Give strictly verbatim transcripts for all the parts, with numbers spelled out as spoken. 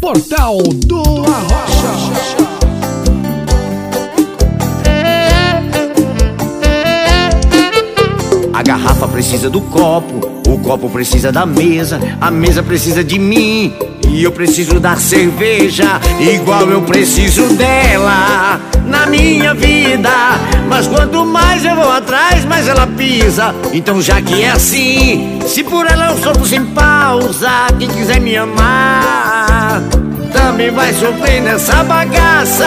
Portal do Arrocha. A garrafa precisa do copo, o copo precisa da mesa, a mesa precisa de mim e eu preciso da cerveja, igual eu preciso dela na minha vida. Mas quanto mais eu vou atrás, mais ela pisa. Então já que é assim, se por ela eu sofro sem pausa, quem quiser me amar também vai sofrer nessa bagaça.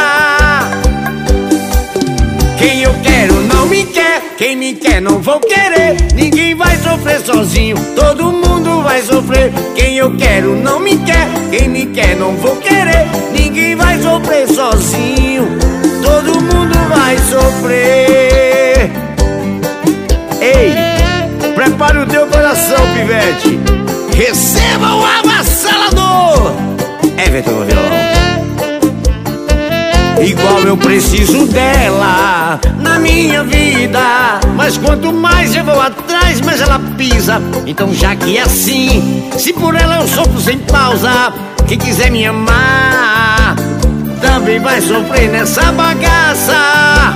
Quem eu quero não me quer, quem me quer não vou querer. Ninguém vai sofrer sozinho, todo mundo vai sofrer. Quem eu quero não me quer, quem me quer não vou querer. Ninguém vai sofrer sozinho, todo mundo vai sofrer. Ei, prepare o teu coração, pivete. Receba o avassalador Everton no violão. Igual eu preciso dela na minha vida, mas quanto mais eu vou atrás, mais ela pisa. Então já que é assim, se por ela eu sofro sem pausa, quem quiser me amar também vai sofrer nessa bagaça.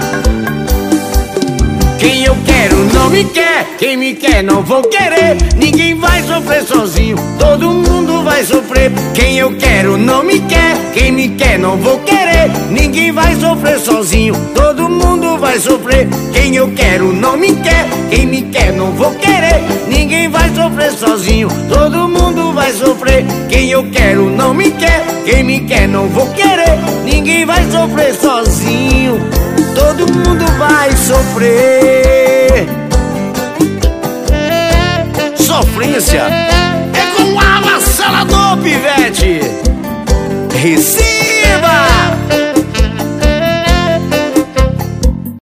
Quem eu quero não me quer, quem me quer não vou querer. Ninguém vai sofrer sozinho, todo mundo vai sofrer. Quem eu quero não me quer, quem me quer não vou querer. Ninguém vai sofrer sozinho, todo mundo vai sofrer. Quem eu quero não me quer, quem me quer não vou querer. Ninguém vai sofrer sozinho, todo mundo vai sofrer. Quem eu quero não me quer, quem me quer não vou querer. Ninguém vai sofrer sozinho, todo mundo vai sofrer. Sofrência é com o avassalador, pivete. Recife.